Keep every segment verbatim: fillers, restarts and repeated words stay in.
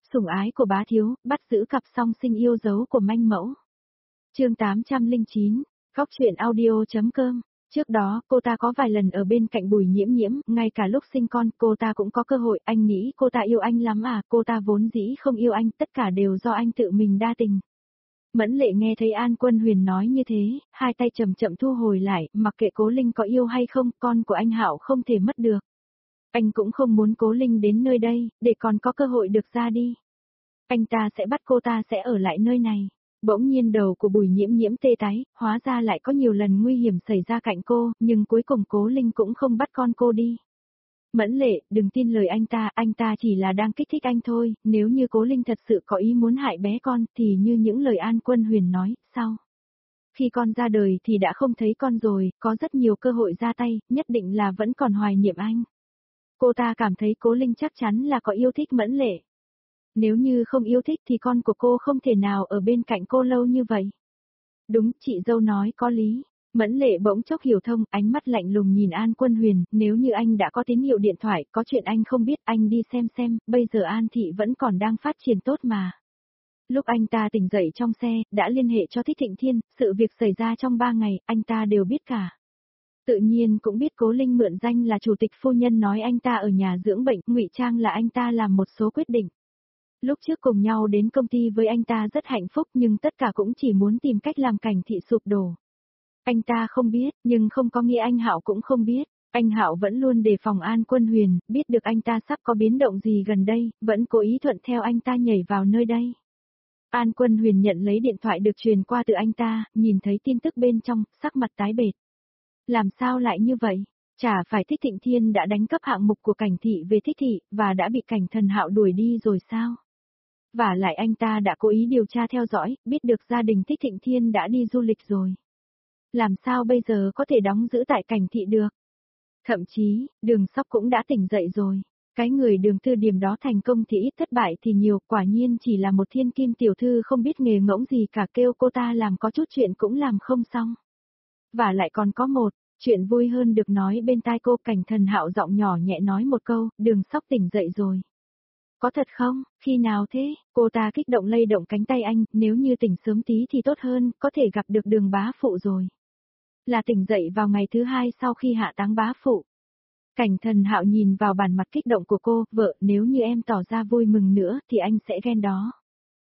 Sủng ái của bá thiếu, bắt giữ cặp song sinh yêu dấu của manh mẫu. Chương tám trăm lẻ chín, Góc truyện audio.com. Trước đó, cô ta có vài lần ở bên cạnh Bùi Nhiễm Nhiễm, ngay cả lúc sinh con, cô ta cũng có cơ hội, anh nghĩ cô ta yêu anh lắm à, cô ta vốn dĩ không yêu anh, tất cả đều do anh tự mình đa tình. Mẫn Lệ nghe thấy An Quân Huyền nói như thế, hai tay chậm chậm thu hồi lại, mặc kệ Cố Linh có yêu hay không, con của anh Hạo không thể mất được. Anh cũng không muốn Cố Linh đến nơi đây, để còn có cơ hội được ra đi. Anh ta sẽ bắt cô ta sẽ ở lại nơi này. Bỗng nhiên đầu của Bùi Nhiễm Nhiễm tê tái, hóa ra lại có nhiều lần nguy hiểm xảy ra cạnh cô, nhưng cuối cùng Cố Linh cũng không bắt con cô đi. Mẫn Lệ, đừng tin lời anh ta, anh ta chỉ là đang kích thích anh thôi, nếu như Cố Linh thật sự có ý muốn hại bé con thì như những lời An Quân Huyền nói, sao? Khi con ra đời thì đã không thấy con rồi, có rất nhiều cơ hội ra tay, nhất định là vẫn còn hoài niệm anh. Cô ta cảm thấy Cố Linh chắc chắn là có yêu thích Mẫn Lệ. Nếu như không yêu thích thì con của cô không thể nào ở bên cạnh cô lâu như vậy. Đúng, chị dâu nói có lý. Mẫn Lệ bỗng chốc hiểu thông, ánh mắt lạnh lùng nhìn An Quân Huyền, nếu như anh đã có tín hiệu điện thoại, có chuyện anh không biết, anh đi xem xem, bây giờ An Thị vẫn còn đang phát triển tốt mà. Lúc anh ta tỉnh dậy trong xe, đã liên hệ cho Thích Thịnh Thiên, sự việc xảy ra trong ba ngày, anh ta đều biết cả. Tự nhiên cũng biết Cố Linh mượn danh là chủ tịch phu nhân nói anh ta ở nhà dưỡng bệnh, ngụy trang là anh ta làm một số quyết định. Lúc trước cùng nhau đến công ty với anh ta rất hạnh phúc nhưng tất cả cũng chỉ muốn tìm cách làm Cảnh Thị sụp đổ. Anh ta không biết, nhưng không có nghĩa anh Hạo cũng không biết. Anh Hạo vẫn luôn đề phòng An Quân Huyền, biết được anh ta sắp có biến động gì gần đây, vẫn cố ý thuận theo anh ta nhảy vào nơi đây. An Quân Huyền nhận lấy điện thoại được truyền qua từ anh ta, nhìn thấy tin tức bên trong, sắc mặt tái bệt. Làm sao lại như vậy? Chả phải Thích Thịnh Thiên đã đánh cắp hạng mục của Cảnh Thị về Thích Thị, và đã bị Cảnh Thần Hạo đuổi đi rồi sao? Và lại anh ta đã cố ý điều tra theo dõi, biết được gia đình Thích Thịnh Thiên đã đi du lịch rồi. Làm sao bây giờ có thể đóng giữ tại Cảnh Thị được? Thậm chí, Đường Sóc cũng đã tỉnh dậy rồi. Cái người Đường Tư Điểm đó thành công thì ít, thất bại thì nhiều, quả nhiên chỉ là một thiên kim tiểu thư không biết nghề ngỗng gì cả, kêu cô ta làm có chút chuyện cũng làm không xong. Và lại còn có một, chuyện vui hơn được nói bên tai cô. Cảnh Thần Hạo giọng nhỏ nhẹ nói một câu, Đường Sóc tỉnh dậy rồi. Có thật không, khi nào thế? Cô ta kích động lay động cánh tay anh, nếu như tỉnh sớm tí thì tốt hơn, có thể gặp được Đường bá phụ rồi. Là tỉnh dậy vào ngày thứ hai sau khi hạ táng bá phụ. Cảnh Thần Hạo nhìn vào bản mặt kích động của cô, vợ, nếu như em tỏ ra vui mừng nữa thì anh sẽ ghen đó.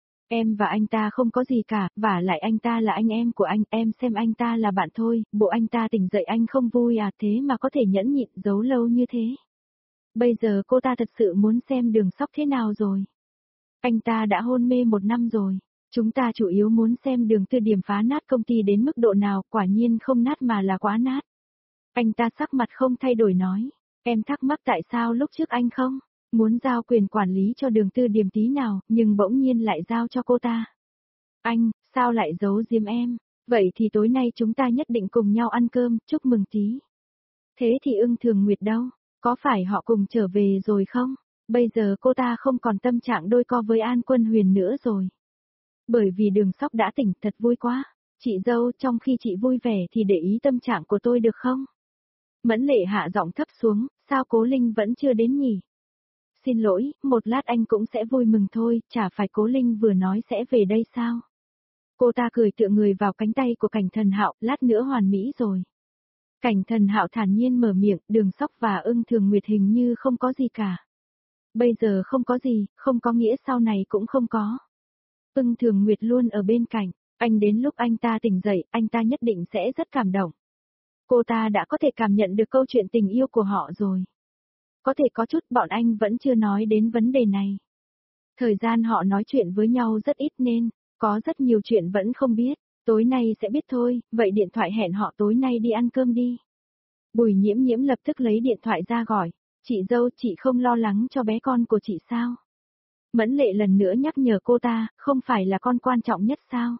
Em và anh ta không có gì cả, vả lại anh ta là anh em của anh, em xem anh ta là bạn thôi, bộ anh ta tỉnh dậy anh không vui à, thế mà có thể nhẫn nhịn giấu lâu như thế. Bây giờ cô ta thật sự muốn xem Đường Sóc thế nào rồi. Anh ta đã hôn mê một năm rồi. Chúng ta chủ yếu muốn xem Đường Tư Điểm phá nát công ty đến mức độ nào, quả nhiên không nát mà là quá nát. Anh ta sắc mặt không thay đổi nói, em thắc mắc tại sao lúc trước anh không muốn giao quyền quản lý cho Đường Tư Điểm tí nào, nhưng bỗng nhiên lại giao cho cô ta. Anh, sao lại giấu giếm em? Vậy thì tối nay chúng ta nhất định cùng nhau ăn cơm, chúc mừng tí. Thế thì Ưng Thường Nguyệt đâu? Có phải họ cùng trở về rồi không? Bây giờ cô ta không còn tâm trạng đôi co với An Quân Huyền nữa rồi. Bởi vì Đường Sóc đã tỉnh, thật vui quá. Chị dâu, trong khi chị vui vẻ thì để ý tâm trạng của tôi được không? Mẫn Lệ hạ giọng thấp xuống, sao Cố Linh vẫn chưa đến nhỉ? Xin lỗi, một lát anh cũng sẽ vui mừng thôi, chả phải Cố Linh vừa nói sẽ về đây sao? Cô ta cười tựa người vào cánh tay của Cảnh Thần Hạo, lát nữa hoàn mỹ rồi. Cảnh Thần Hạo thản nhiên mở miệng, Đường Sóc và Ưng Thường Nguyệt hình như không có gì cả. Bây giờ không có gì, không có nghĩa sau này cũng không có. Ưng Thường Nguyệt luôn ở bên cạnh, anh đến lúc anh ta tỉnh dậy, anh ta nhất định sẽ rất cảm động. Cô ta đã có thể cảm nhận được câu chuyện tình yêu của họ rồi. Có thể có chút bọn anh vẫn chưa nói đến vấn đề này. Thời gian họ nói chuyện với nhau rất ít nên, có rất nhiều chuyện vẫn không biết. Tối nay sẽ biết thôi, vậy điện thoại hẹn họ tối nay đi ăn cơm đi. Bùi Nhiễm Nhiễm lập tức lấy điện thoại ra gọi, chị dâu, chị không lo lắng cho bé con của chị sao? Mẫn Lệ lần nữa nhắc nhở cô ta, không phải là con quan trọng nhất sao?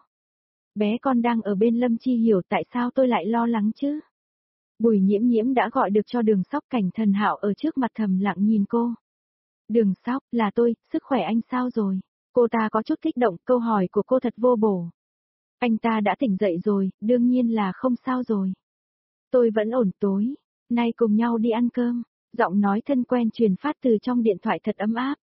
Bé con đang ở bên Lâm Chi Hiểu, tại sao tôi lại lo lắng chứ? Bùi Nhiễm Nhiễm đã gọi được cho Đường Sóc. Cảnh Thần Hạo ở trước mặt thầm lặng nhìn cô. Đường Sóc, là tôi, sức khỏe anh sao rồi? Cô ta có chút kích động, câu hỏi của cô thật vô bổ. Anh ta đã tỉnh dậy rồi, đương nhiên là không sao rồi. Tôi vẫn ổn, tối nay cùng nhau đi ăn cơm. Giọng nói thân quen truyền phát từ trong điện thoại thật ấm áp.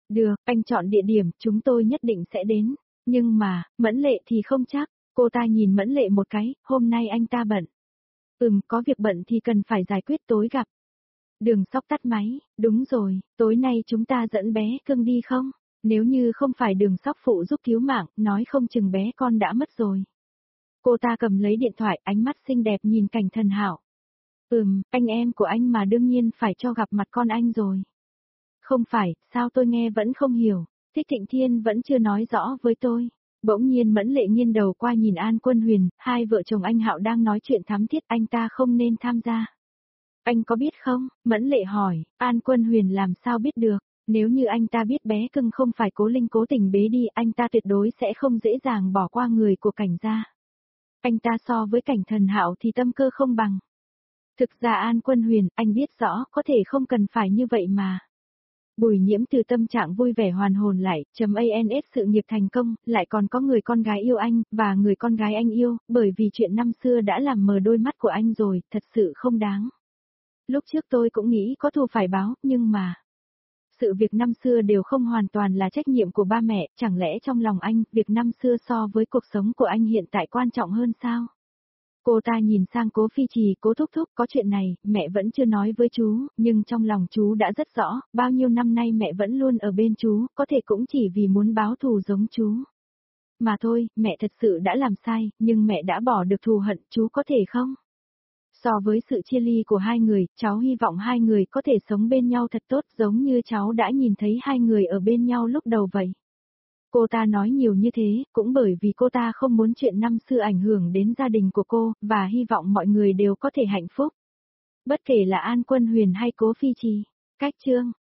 Được, anh chọn địa điểm, chúng tôi nhất định sẽ đến. Nhưng mà, Mẫn Lệ thì không chắc. Cô ta nhìn Mẫn Lệ một cái, hôm nay anh ta bận. Ừm, có việc bận thì cần phải giải quyết tối gặp. Đường Sóc tắt máy, đúng rồi, tối nay chúng ta dẫn bé cưng đi không? Nếu như không phải Đường Sóc phụ giúp cứu mạng, nói không chừng bé con đã mất rồi. Cô ta cầm lấy điện thoại, ánh mắt xinh đẹp nhìn Cảnh Thần Hạo. Ừm, anh em của anh mà đương nhiên phải cho gặp mặt con anh rồi. Không phải, sao tôi nghe vẫn không hiểu, Thích Thịnh Thiên vẫn chưa nói rõ với tôi. Bỗng nhiên Mẫn Lệ nghiêng đầu qua nhìn An Quân Huyền, hai vợ chồng anh Hạo đang nói chuyện thắm thiết, anh ta không nên tham gia. Anh có biết không? Mẫn Lệ hỏi, An Quân Huyền làm sao biết được, nếu như anh ta biết bé cưng không phải Cố Linh cố tình bế đi, anh ta tuyệt đối sẽ không dễ dàng bỏ qua người của Cảnh gia. Anh ta so với Cảnh Thần Hạo thì tâm cơ không bằng. Thực ra An Quân Huyền, anh biết rõ, có thể không cần phải như vậy mà. Bùi Nhiễm từ tâm trạng vui vẻ hoàn hồn lại, chấm ans sự nghiệp thành công, lại còn có người con gái yêu anh, và người con gái anh yêu, bởi vì chuyện năm xưa đã làm mờ đôi mắt của anh rồi, thật sự không đáng. Lúc trước tôi cũng nghĩ có thù phải báo, nhưng mà... Sự việc năm xưa đều không hoàn toàn là trách nhiệm của ba mẹ, chẳng lẽ trong lòng anh, việc năm xưa so với cuộc sống của anh hiện tại quan trọng hơn sao? Cô ta nhìn sang Cố Phi Trì, Cố thúc thúc, có chuyện này, mẹ vẫn chưa nói với chú, nhưng trong lòng chú đã rất rõ, bao nhiêu năm nay mẹ vẫn luôn ở bên chú, có thể cũng chỉ vì muốn báo thù giống chú. Mà thôi, mẹ thật sự đã làm sai, nhưng mẹ đã bỏ được thù hận, chú có thể không? So với sự chia ly của hai người, cháu hy vọng hai người có thể sống bên nhau thật tốt giống như cháu đã nhìn thấy hai người ở bên nhau lúc đầu vậy. Cô ta nói nhiều như thế, cũng bởi vì cô ta không muốn chuyện năm xưa ảnh hưởng đến gia đình của cô, và hy vọng mọi người đều có thể hạnh phúc. Bất kể là An Quân Huyền hay Cố Phi Trì. Cách chương